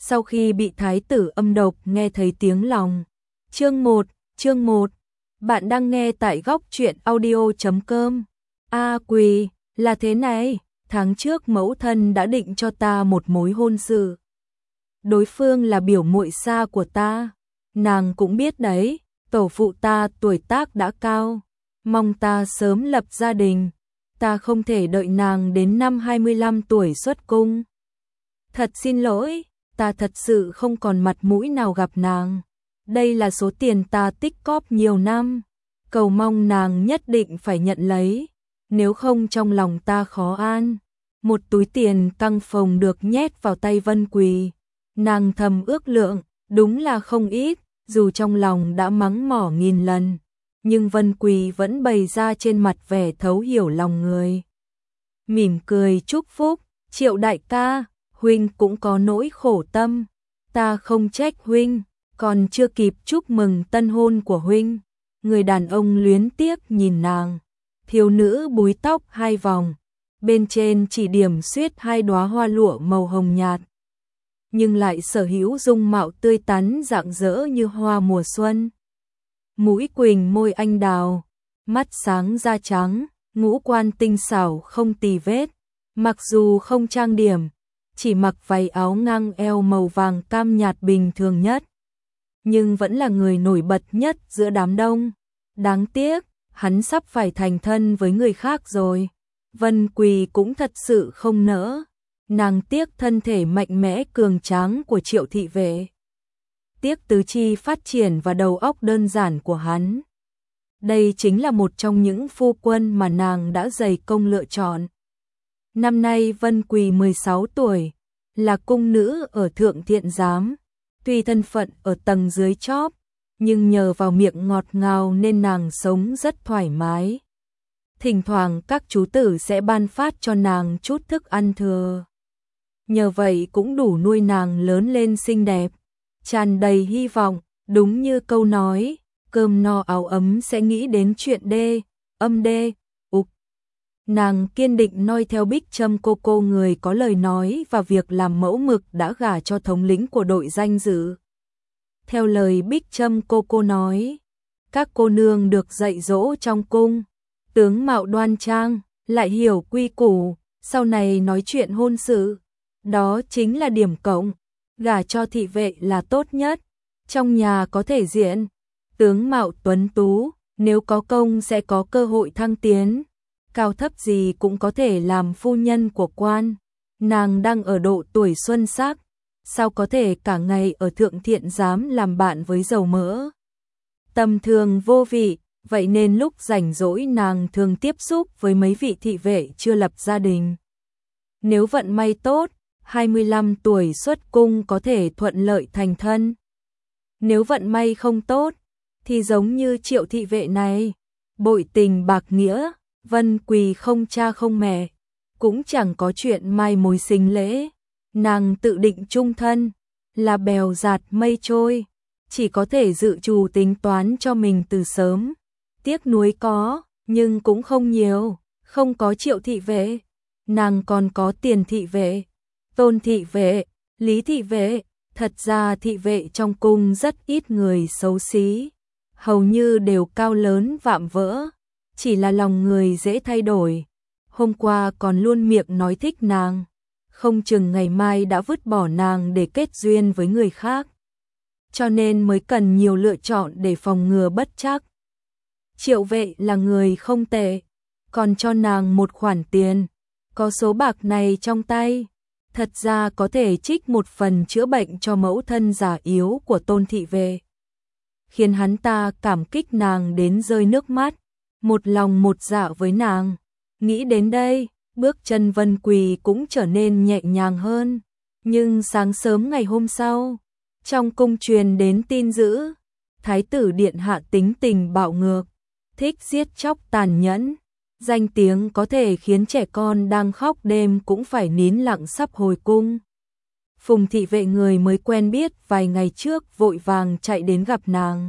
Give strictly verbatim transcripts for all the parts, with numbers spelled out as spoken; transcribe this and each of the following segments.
sau khi bị thái tử âm độc nghe thấy tiếng lòng. Chương một, chương một. Bạn đang nghe tại góc truyện audio chấm com. A Quỳ, là thế này, tháng trước mẫu thân đã định cho ta một mối hôn sự. Đối phương là biểu muội xa của ta, nàng cũng biết đấy, tổ phụ ta tuổi tác đã cao, mong ta sớm lập gia đình, ta không thể đợi nàng đến năm hai mươi lăm tuổi xuất cung. Thật xin lỗi, ta thật sự không còn mặt mũi nào gặp nàng. Đây là số tiền ta tích cóp nhiều năm, cầu mong nàng nhất định phải nhận lấy, nếu không trong lòng ta khó an. Một túi tiền căng phồng được nhét vào tay Vân Quỳ, nàng thầm ước lượng, đúng là không ít, dù trong lòng đã mắng mỏ nghìn lần, nhưng Vân Quỳ vẫn bày ra trên mặt vẻ thấu hiểu lòng người. Mỉm cười chúc phúc, Triệu đại ca, huynh cũng có nỗi khổ tâm, ta không trách huynh, còn chưa kịp chúc mừng tân hôn của huynh. Người đàn ông luyến tiếc nhìn nàng, thiếu nữ búi tóc hai vòng, bên trên chỉ điểm xuyết hai đóa hoa lụa màu hồng nhạt, nhưng lại sở hữu dung mạo tươi tắn rạng rỡ như hoa mùa xuân. Mũi quỳnh môi anh đào, mắt sáng da trắng, ngũ quan tinh xảo không tì vết, mặc dù không trang điểm, chỉ mặc váy áo ngang eo màu vàng cam nhạt bình thường nhất, nhưng vẫn là người nổi bật nhất giữa đám đông. Đáng tiếc, hắn sắp phải thành thân với người khác rồi. Vân Quỳ cũng thật sự không nỡ, nàng tiếc thân thể mạnh mẽ cường tráng của Triệu thị vệ, tiếc tứ chi phát triển và đầu óc đơn giản của hắn. Đây chính là một trong những phu quân mà nàng đã dày công lựa chọn. Năm nay Vân Quỳ mười sáu tuổi, là cung nữ ở Thượng Thiện Giám, tuy thân phận ở tầng dưới chóp, nhưng nhờ vào miệng ngọt ngào nên nàng sống rất thoải mái. Thỉnh thoảng các chú tử sẽ ban phát cho nàng chút thức ăn thừa. Nhờ vậy cũng đủ nuôi nàng lớn lên xinh đẹp, tràn đầy hy vọng, đúng như câu nói, cơm no áo ấm sẽ nghĩ đến chuyện đê, âm đê, ục. Nàng kiên định noi theo Bích Trâm cô cô người có lời nói và việc làm mẫu mực đã gả cho thống lĩnh của đội danh dự. Theo lời Bích Trâm cô cô nói, các cô nương được dạy dỗ trong cung, tướng mạo đoan trang, lại hiểu quy củ, sau này nói chuyện hôn sự, đó chính là điểm cộng, gả cho thị vệ là tốt nhất, trong nhà có thể diện, tướng mạo tuấn tú, nếu có công sẽ có cơ hội thăng tiến, cao thấp gì cũng có thể làm phu nhân của quan. Nàng đang ở độ tuổi xuân sắc, sao có thể cả ngày ở Thượng Thiện Giám làm bạn với dầu mỡ. Tầm thường vô vị, vậy nên lúc rảnh rỗi nàng thường tiếp xúc với mấy vị thị vệ chưa lập gia đình. Nếu vận may tốt, hai mươi lăm tuổi xuất cung có thể thuận lợi thành thân. Nếu vận may không tốt, thì giống như Triệu thị vệ này, bội tình bạc nghĩa, Vân Quỳ không cha không mẹ, cũng chẳng có chuyện mai mối sinh lễ. Nàng tự định chung thân, là bèo dạt mây trôi, chỉ có thể dự trù tính toán cho mình từ sớm. Tiếc nuối có, nhưng cũng không nhiều, không có Triệu thị vệ, nàng còn có Tiền thị vệ, Tôn thị vệ, Lý thị vệ. Thật ra thị vệ trong cung rất ít người xấu xí, hầu như đều cao lớn vạm vỡ, chỉ là lòng người dễ thay đổi. Hôm qua còn luôn miệng nói thích nàng, không chừng ngày mai đã vứt bỏ nàng để kết duyên với người khác. Cho nên mới cần nhiều lựa chọn để phòng ngừa bất trắc. Triệu vệ là người không tệ, còn cho nàng một khoản tiền, có số bạc này trong tay, thật ra có thể trích một phần chữa bệnh cho mẫu thân già yếu của Tôn thị vệ. Khiến hắn ta cảm kích nàng đến rơi nước mắt, một lòng một dạ với nàng. Nghĩ đến đây, bước chân Vân Quỳ cũng trở nên nhẹ nhàng hơn. Nhưng sáng sớm ngày hôm sau, trong cung truyền đến tin dữ, Thái tử điện hạ tính tình bạo ngược, thích giết chóc tàn nhẫn, danh tiếng có thể khiến trẻ con đang khóc đêm cũng phải nín lặng sắp hồi cung. Phùng thị vệ người mới quen biết vài ngày trước vội vàng chạy đến gặp nàng.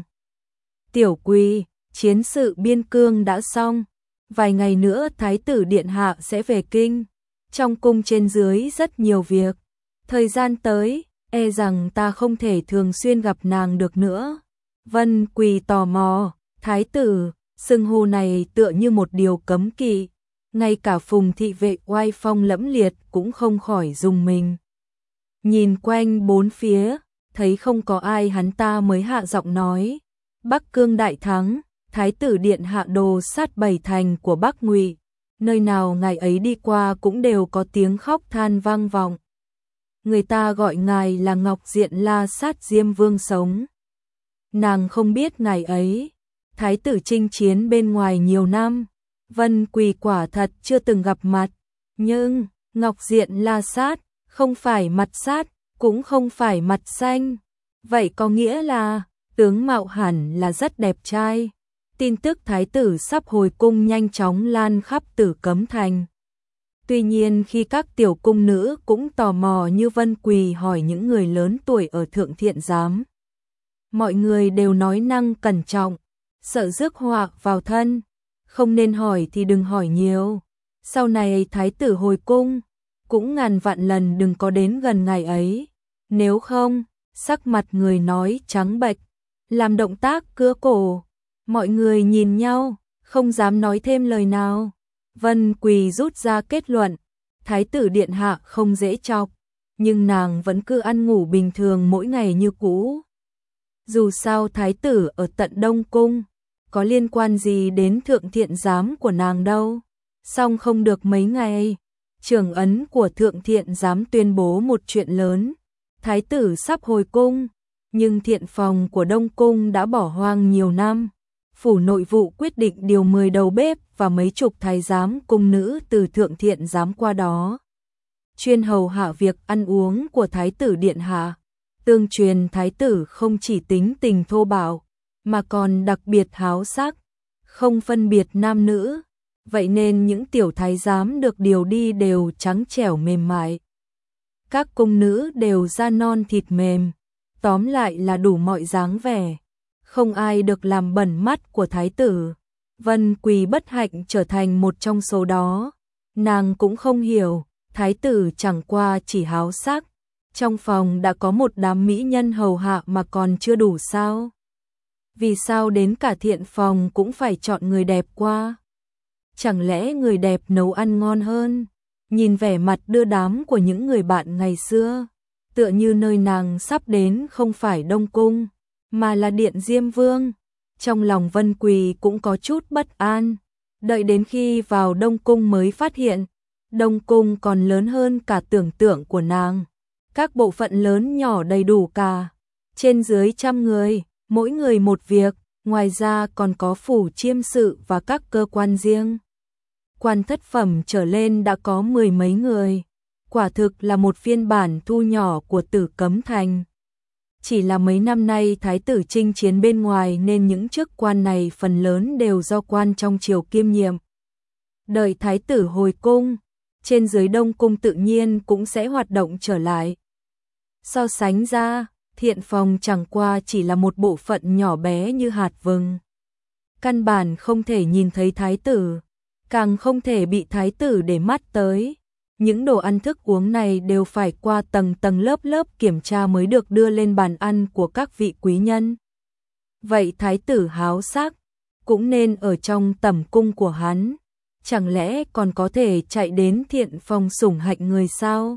Tiểu Quỳ, chiến sự biên cương đã xong, vài ngày nữa Thái tử điện hạ sẽ về kinh, trong cung trên dưới rất nhiều việc, thời gian tới, e rằng ta không thể thường xuyên gặp nàng được nữa. Vân Quỳ tò mò, thái tử, xưng hô này tựa như một điều cấm kỵ, ngay cả Phùng thị vệ oai phong lẫm liệt cũng không khỏi rùng mình. Nhìn quanh bốn phía, thấy không có ai hắn ta mới hạ giọng nói, Bắc Cương đại thắng, thái tử điện hạ đồ sát bảy thành của Bắc Ngụy, nơi nào ngài ấy đi qua cũng đều có tiếng khóc than vang vọng. Người ta gọi ngài là Ngọc Diện La Sát Diêm Vương sống. Nàng không biết ngài ấy, thái tử chinh chiến bên ngoài nhiều năm, Vân Quỳ quả thật chưa từng gặp mặt, nhưng Ngọc Diện La Sát không phải mặt sát, cũng không phải mặt xanh. Vậy có nghĩa là tướng mạo hẳn là rất đẹp trai. Tin tức thái tử sắp hồi cung nhanh chóng lan khắp Tử Cấm Thành. Tuy nhiên khi các tiểu cung nữ cũng tò mò như Vân Quỳ hỏi những người lớn tuổi ở Thượng Thiện Giám, mọi người đều nói năng cẩn trọng, sợ rước họa vào thân, không nên hỏi thì đừng hỏi nhiều. Sau này thái tử hồi cung, cũng ngàn vạn lần đừng có đến gần ngài ấy, nếu không, sắc mặt người nói trắng bệch, làm động tác cưa cổ. Mọi người nhìn nhau, không dám nói thêm lời nào. Vân Quỳ rút ra kết luận, thái tử điện hạ không dễ chọc, nhưng nàng vẫn cứ ăn ngủ bình thường mỗi ngày như cũ. Dù sao thái tử ở tận Đông Cung, có liên quan gì đến Thượng Thiện Giám của nàng đâu. Xong không được mấy ngày, trưởng ấn của Thượng Thiện Giám tuyên bố một chuyện lớn, thái tử sắp hồi cung, nhưng thiện phòng của Đông Cung đã bỏ hoang nhiều năm. Phủ nội vụ quyết định điều mười đầu bếp và mấy chục thái giám cung nữ từ Thượng Thiện Giám qua đó, chuyên hầu hạ việc ăn uống của thái tử điện hạ. Tương truyền thái tử không chỉ tính tình thô bạo, mà còn đặc biệt háo sắc, không phân biệt nam nữ. Vậy nên những tiểu thái giám được điều đi đều trắng trẻo mềm mại. Các cung nữ đều da non thịt mềm, tóm lại là đủ mọi dáng vẻ. Không ai được làm bẩn mắt của thái tử. Vân Quỳ bất hạnh trở thành một trong số đó. Nàng cũng không hiểu, thái tử chẳng qua chỉ háo sắc. Trong phòng đã có một đám mỹ nhân hầu hạ mà còn chưa đủ sao? Vì sao đến cả thiện phòng cũng phải chọn người đẹp qua? Chẳng lẽ người đẹp nấu ăn ngon hơn? Nhìn vẻ mặt đưa đám của những người bạn ngày xưa, tựa như nơi nàng sắp đến không phải Đông Cung, mà là Điện Diêm Vương. Trong lòng Vân Quỳ cũng có chút bất an, đợi đến khi vào Đông Cung mới phát hiện, Đông Cung còn lớn hơn cả tưởng tượng của nàng. Các bộ phận lớn nhỏ đầy đủ cả, trên dưới trăm người, mỗi người một việc, ngoài ra còn có phủ chiêm sự và các cơ quan riêng. Quan thất phẩm trở lên đã có mười mấy người, quả thực là một phiên bản thu nhỏ của Tử Cấm Thành. Chỉ là mấy năm nay thái tử chinh chiến bên ngoài nên những chức quan này phần lớn đều do quan trong triều kiêm nhiệm. Đợi thái tử hồi cung, trên dưới Đông Cung tự nhiên cũng sẽ hoạt động trở lại. So sánh ra, thiện phòng chẳng qua chỉ là một bộ phận nhỏ bé như hạt vừng. Căn bản không thể nhìn thấy thái tử, càng không thể bị thái tử để mắt tới. Những đồ ăn thức uống này đều phải qua tầng tầng lớp lớp kiểm tra mới được đưa lên bàn ăn của các vị quý nhân. Vậy thái tử háo sắc, cũng nên ở trong tẩm cung của hắn. Chẳng lẽ còn có thể chạy đến thiện phòng sủng hạnh người sao?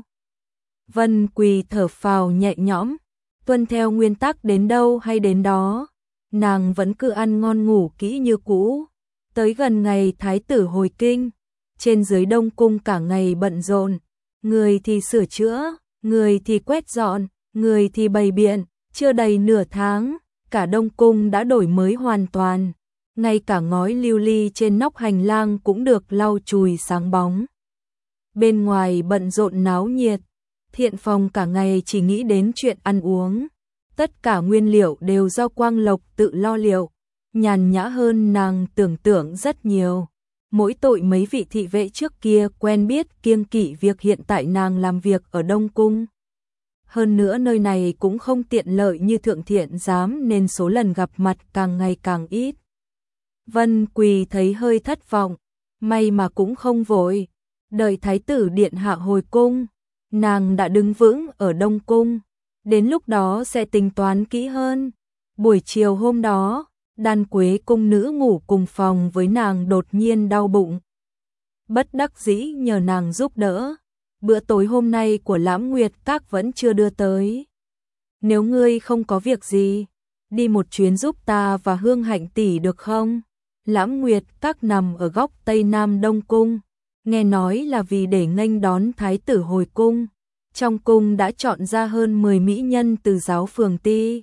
Vân Quỳ thở phào nhẹ nhõm, tuân theo nguyên tắc đến đâu hay đến đó. Nàng vẫn cứ ăn ngon ngủ kỹ như cũ. Tới gần ngày thái tử hồi kinh, trên dưới Đông Cung cả ngày bận rộn, người thì sửa chữa, người thì quét dọn, người thì bày biện. Chưa đầy nửa tháng, cả Đông Cung đã đổi mới hoàn toàn, ngay cả ngói lưu ly trên nóc hành lang cũng được lau chùi sáng bóng. Bên ngoài bận rộn náo nhiệt, thiện phòng cả ngày chỉ nghĩ đến chuyện ăn uống, tất cả nguyên liệu đều do Quang Lộc tự lo liệu, nhàn nhã hơn nàng tưởng tượng rất nhiều. Mỗi tội mấy vị thị vệ trước kia quen biết kiêng kỵ việc hiện tại nàng làm việc ở Đông Cung. Hơn nữa nơi này cũng không tiện lợi như Thượng Thiện Giám nên số lần gặp mặt càng ngày càng ít. Vân Quỳ thấy hơi thất vọng, may mà cũng không vội. Đợi thái tử điện hạ hồi cung, nàng đã đứng vững ở Đông Cung. đến lúc đó sẽ tính toán kỹ hơn. Buổi chiều hôm đó, Đan Quế cung nữ ngủ cùng phòng với nàng đột nhiên đau bụng. Bất đắc dĩ nhờ nàng giúp đỡ. Bữa tối hôm nay của Lãm Nguyệt Các vẫn chưa đưa tới. Nếu ngươi không có việc gì, đi một chuyến giúp ta và Hương Hạnh tỷ được không? Lãm Nguyệt Các nằm ở góc Tây Nam Đông Cung. Nghe nói là vì để nghênh đón thái tử hồi cung. Trong cung đã chọn ra hơn mười mỹ nhân từ giáo phường ti.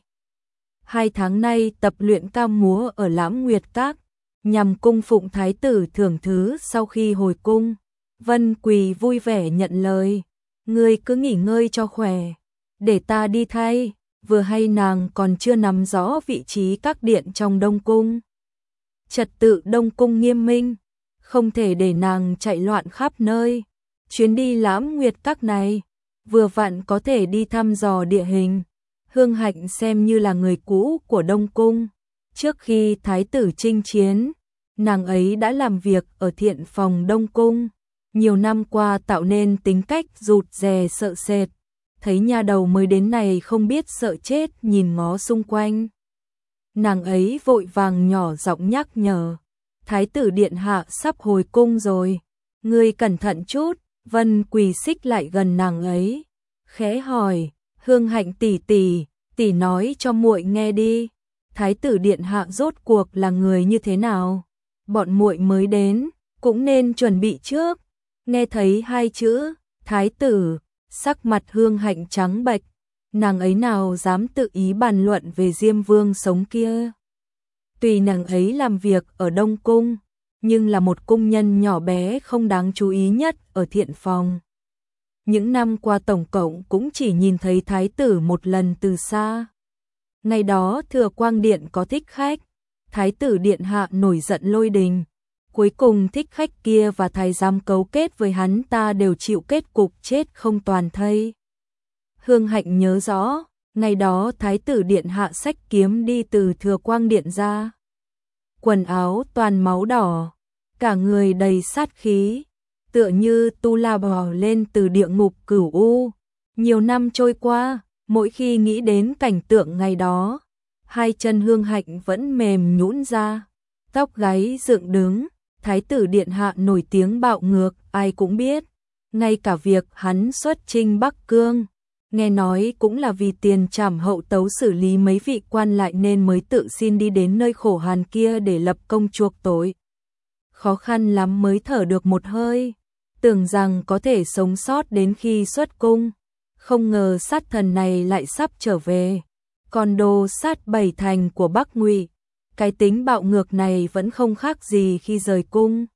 Hai tháng nay tập luyện ca múa ở Lãm Nguyệt Các, nhằm cung phụng thái tử thưởng thứ sau khi hồi cung. Vân Quỳ vui vẻ nhận lời. Ngươi cứ nghỉ ngơi cho khỏe, để ta đi thay. Vừa hay nàng còn chưa nắm rõ vị trí các điện trong Đông Cung. Trật tự Đông Cung nghiêm minh, không thể để nàng chạy loạn khắp nơi. Chuyến đi Lãm Nguyệt Các này, vừa vặn có thể đi thăm dò địa hình. Hương Hạnh xem như là người cũ của Đông Cung. Trước khi thái tử chinh chiến, nàng ấy đã làm việc ở thiện phòng Đông Cung. Nhiều năm qua tạo nên tính cách rụt rè sợ sệt. Thấy nhà đầu mới đến này không biết sợ chết nhìn ngó xung quanh. Nàng ấy vội vàng nhỏ giọng nhắc nhở. Thái tử điện hạ sắp hồi cung rồi. Ngươi cẩn thận chút. Vân Quỳ xích lại gần nàng ấy. Khẽ hỏi. Hương Hạnh tỷ tỷ, tỷ nói cho muội nghe đi. Thái tử điện hạ rốt cuộc là người như thế nào? Bọn muội mới đến, cũng nên chuẩn bị trước. Nghe thấy hai chữ, thái tử, sắc mặt Hương Hạnh trắng bệch, nàng ấy nào dám tự ý bàn luận về Diêm Vương sống kia. Tùy nàng ấy làm việc ở Đông Cung, nhưng là một cung nhân nhỏ bé không đáng chú ý nhất ở thiện phòng. Những năm qua tổng cộng cũng chỉ nhìn thấy thái tử một lần từ xa. Ngày đó Thừa Quang Điện có thích khách, thái tử điện hạ nổi giận lôi đình. Cuối cùng thích khách kia và thái giám cấu kết với hắn ta đều chịu kết cục chết không toàn thây. Hương Hạnh nhớ rõ, ngày đó thái tử điện hạ xách kiếm đi từ Thừa Quang Điện ra. Quần áo toàn máu đỏ, cả người đầy sát khí, tựa như tu la bò lên từ địa ngục cửu u. Nhiều năm trôi qua, mỗi khi nghĩ đến cảnh tượng ngày đó, hai chân Hương Hạnh vẫn mềm nhũn ra, tóc gáy dựng đứng. Thái tử điện hạ nổi tiếng bạo ngược, ai cũng biết. Ngay cả việc hắn xuất chinh Bắc Cương, nghe nói cũng là vì tiền trảm hậu tấu xử lý mấy vị quan lại nên mới tự xin đi đến nơi khổ hàn kia để lập công chuộc tội. Khó khăn lắm mới thở được một hơi, tưởng rằng có thể sống sót đến khi xuất cung. Không ngờ sát thần này lại sắp trở về. Còn đồ sát bảy thành của Bắc Ngụy, cái tính bạo ngược này vẫn không khác gì khi rời cung.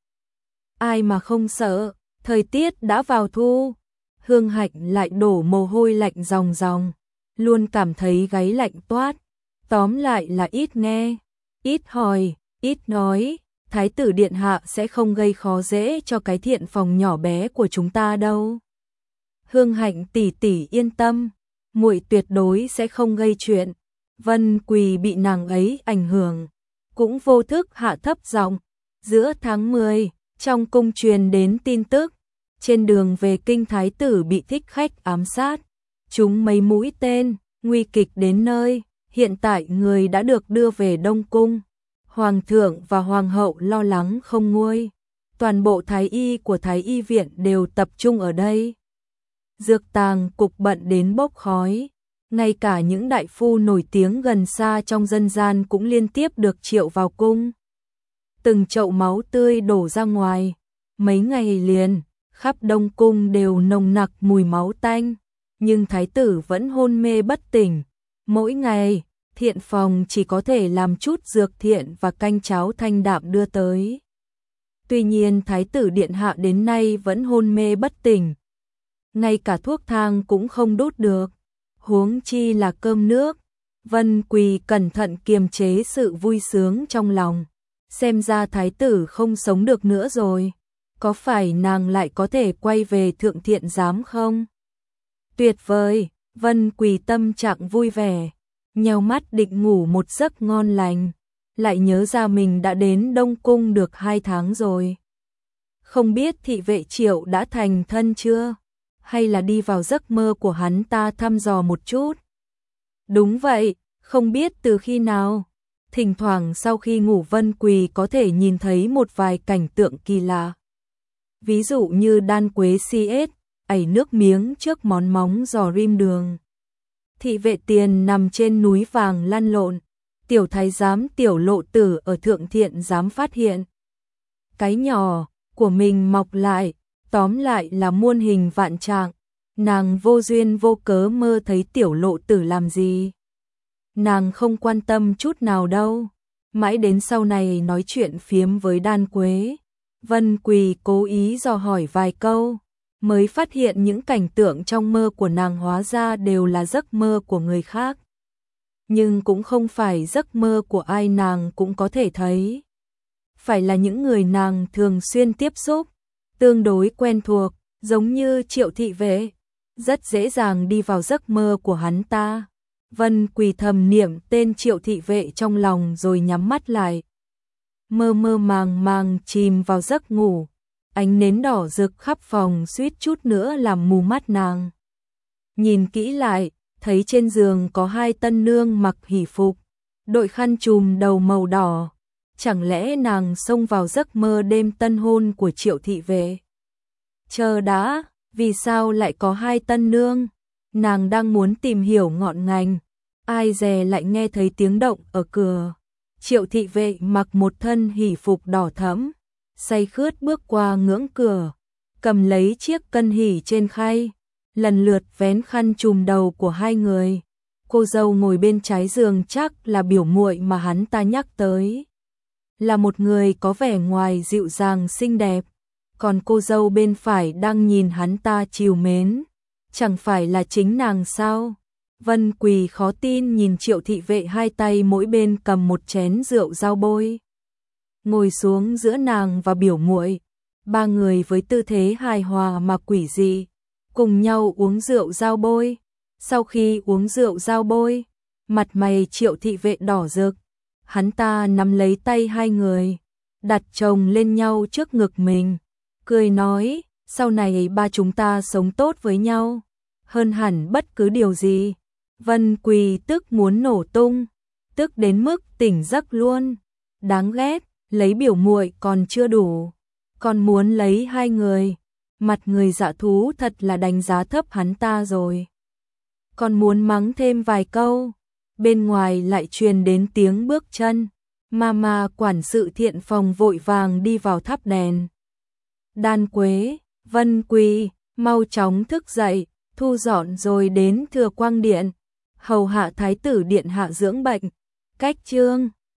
Ai mà không sợ, thời tiết đã vào thu. Hương Hạnh lại đổ mồ hôi lạnh ròng ròng, luôn cảm thấy gáy lạnh toát. Tóm lại là ít nghe, ít hỏi, ít nói. Thái tử điện hạ sẽ không gây khó dễ cho cái thiện phòng nhỏ bé của chúng ta đâu. Hương Hạnh tỷ tỷ yên tâm, muội tuyệt đối sẽ không gây chuyện. Vân Quỳ bị nàng ấy ảnh hưởng, cũng vô thức hạ thấp giọng. Giữa tháng mười, trong cung truyền đến tin tức, trên đường về kinh thái tử bị thích khách ám sát, trúng mấy mũi tên, nguy kịch đến nơi, hiện tại người đã được đưa về Đông Cung. Hoàng thượng và hoàng hậu lo lắng không nguôi, toàn bộ thái y của thái y viện đều tập trung ở đây. Dược tàng cục bận đến bốc khói. Ngay cả những đại phu nổi tiếng gần xa trong dân gian cũng liên tiếp được triệu vào cung. Từng chậu máu tươi đổ ra ngoài. Mấy ngày liền, khắp Đông Cung đều nồng nặc mùi máu tanh. Nhưng thái tử vẫn hôn mê bất tỉnh. Mỗi ngày, thiện phòng chỉ có thể làm chút dược thiện và canh cháo thanh đạm đưa tới. Tuy nhiên thái tử điện hạ đến nay vẫn hôn mê bất tỉnh. Ngay cả thuốc thang cũng không đút được. Huống chi là cơm nước. Vân Quỳ cẩn thận kiềm chế sự vui sướng trong lòng. Xem ra thái tử không sống được nữa rồi. Có phải nàng lại có thể quay về thượng thiện giám không? Tuyệt vời, Vân Quỳ tâm trạng vui vẻ. Nheo mắt định ngủ một giấc ngon lành. Lại nhớ ra mình đã đến Đông Cung được hai tháng rồi. Không biết thị vệ Triệu đã thành thân chưa? Hay là đi vào giấc mơ của hắn ta thăm dò một chút. Đúng vậy, không biết từ khi nào. Thỉnh thoảng sau khi ngủ Vân Quỳ có thể nhìn thấy một vài cảnh tượng kỳ lạ. Ví dụ như đan quế xê ét, ảy nước miếng trước món móng giò rim đường. Thị vệ tiền nằm trên núi vàng lăn lộn, tiểu thái giám tiểu lộ tử ở thượng thiện dám phát hiện. Cái nhỏ của mình mọc lại, tóm lại là muôn hình vạn trạng, nàng vô duyên vô cớ mơ thấy tiểu lộ tử làm gì. Nàng không quan tâm chút nào đâu, mãi đến sau này nói chuyện phiếm với đan quế. Vân Quỳ cố ý dò hỏi vài câu, mới phát hiện những cảnh tượng trong mơ của nàng hóa ra đều là giấc mơ của người khác. Nhưng cũng không phải giấc mơ của ai nàng cũng có thể thấy. Phải là những người nàng thường xuyên tiếp xúc, tương đối quen thuộc, giống như Triệu thị vệ, rất dễ dàng đi vào giấc mơ của hắn ta. Vân Quỳ thầm niệm tên Triệu thị vệ trong lòng rồi nhắm mắt lại. Mơ mơ màng màng chìm vào giấc ngủ, ánh nến đỏ rực khắp phòng suýt chút nữa làm mù mắt nàng. Nhìn kỹ lại, thấy trên giường có hai tân nương mặc hỷ phục, đội khăn trùm đầu màu đỏ. Chẳng lẽ nàng xông vào giấc mơ đêm tân hôn của Triệu thị vệ? Chờ đã, vì sao lại có hai tân nương? Nàng đang muốn tìm hiểu ngọn ngành, ai dè lại nghe thấy tiếng động ở cửa. Triệu thị vệ mặc một thân hỷ phục đỏ thẫm, say khướt bước qua ngưỡng cửa, cầm lấy chiếc cân hỷ trên khay, lần lượt vén khăn trùm đầu của hai người. Cô dâu ngồi bên trái giường chắc là biểu muội mà hắn ta nhắc tới, là một người có vẻ ngoài dịu dàng xinh đẹp, còn cô dâu bên phải đang nhìn hắn ta trìu mến, chẳng phải là chính nàng sao? Vân Quỳ khó tin nhìn Triệu thị vệ hai tay mỗi bên cầm một chén rượu dao bôi, ngồi xuống giữa nàng và biểu muội, ba người với tư thế hài hòa mà quỷ dị, cùng nhau uống rượu dao bôi. Sau khi uống rượu dao bôi, mặt mày Triệu thị vệ đỏ rực, hắn ta nắm lấy tay hai người, đặt chồng lên nhau trước ngực mình, cười nói, sau này ba chúng ta sống tốt với nhau, hơn hẳn bất cứ điều gì. Vân Quỳ tức muốn nổ tung, tức đến mức tỉnh giấc luôn. Đáng ghét, lấy biểu muội còn chưa đủ, còn muốn lấy hai người. Mặt người dạ thú thật là đánh giá thấp hắn ta rồi. Còn muốn mắng thêm vài câu, bên ngoài lại truyền đến tiếng bước chân. Mama quản sự thiện phòng vội vàng đi vào thắp đèn. Đan Quế, Vân Quỳ, mau chóng thức dậy, thu dọn rồi đến Thừa Quang Điện, hầu hạ thái tử điện hạ dưỡng bệnh. Cách chương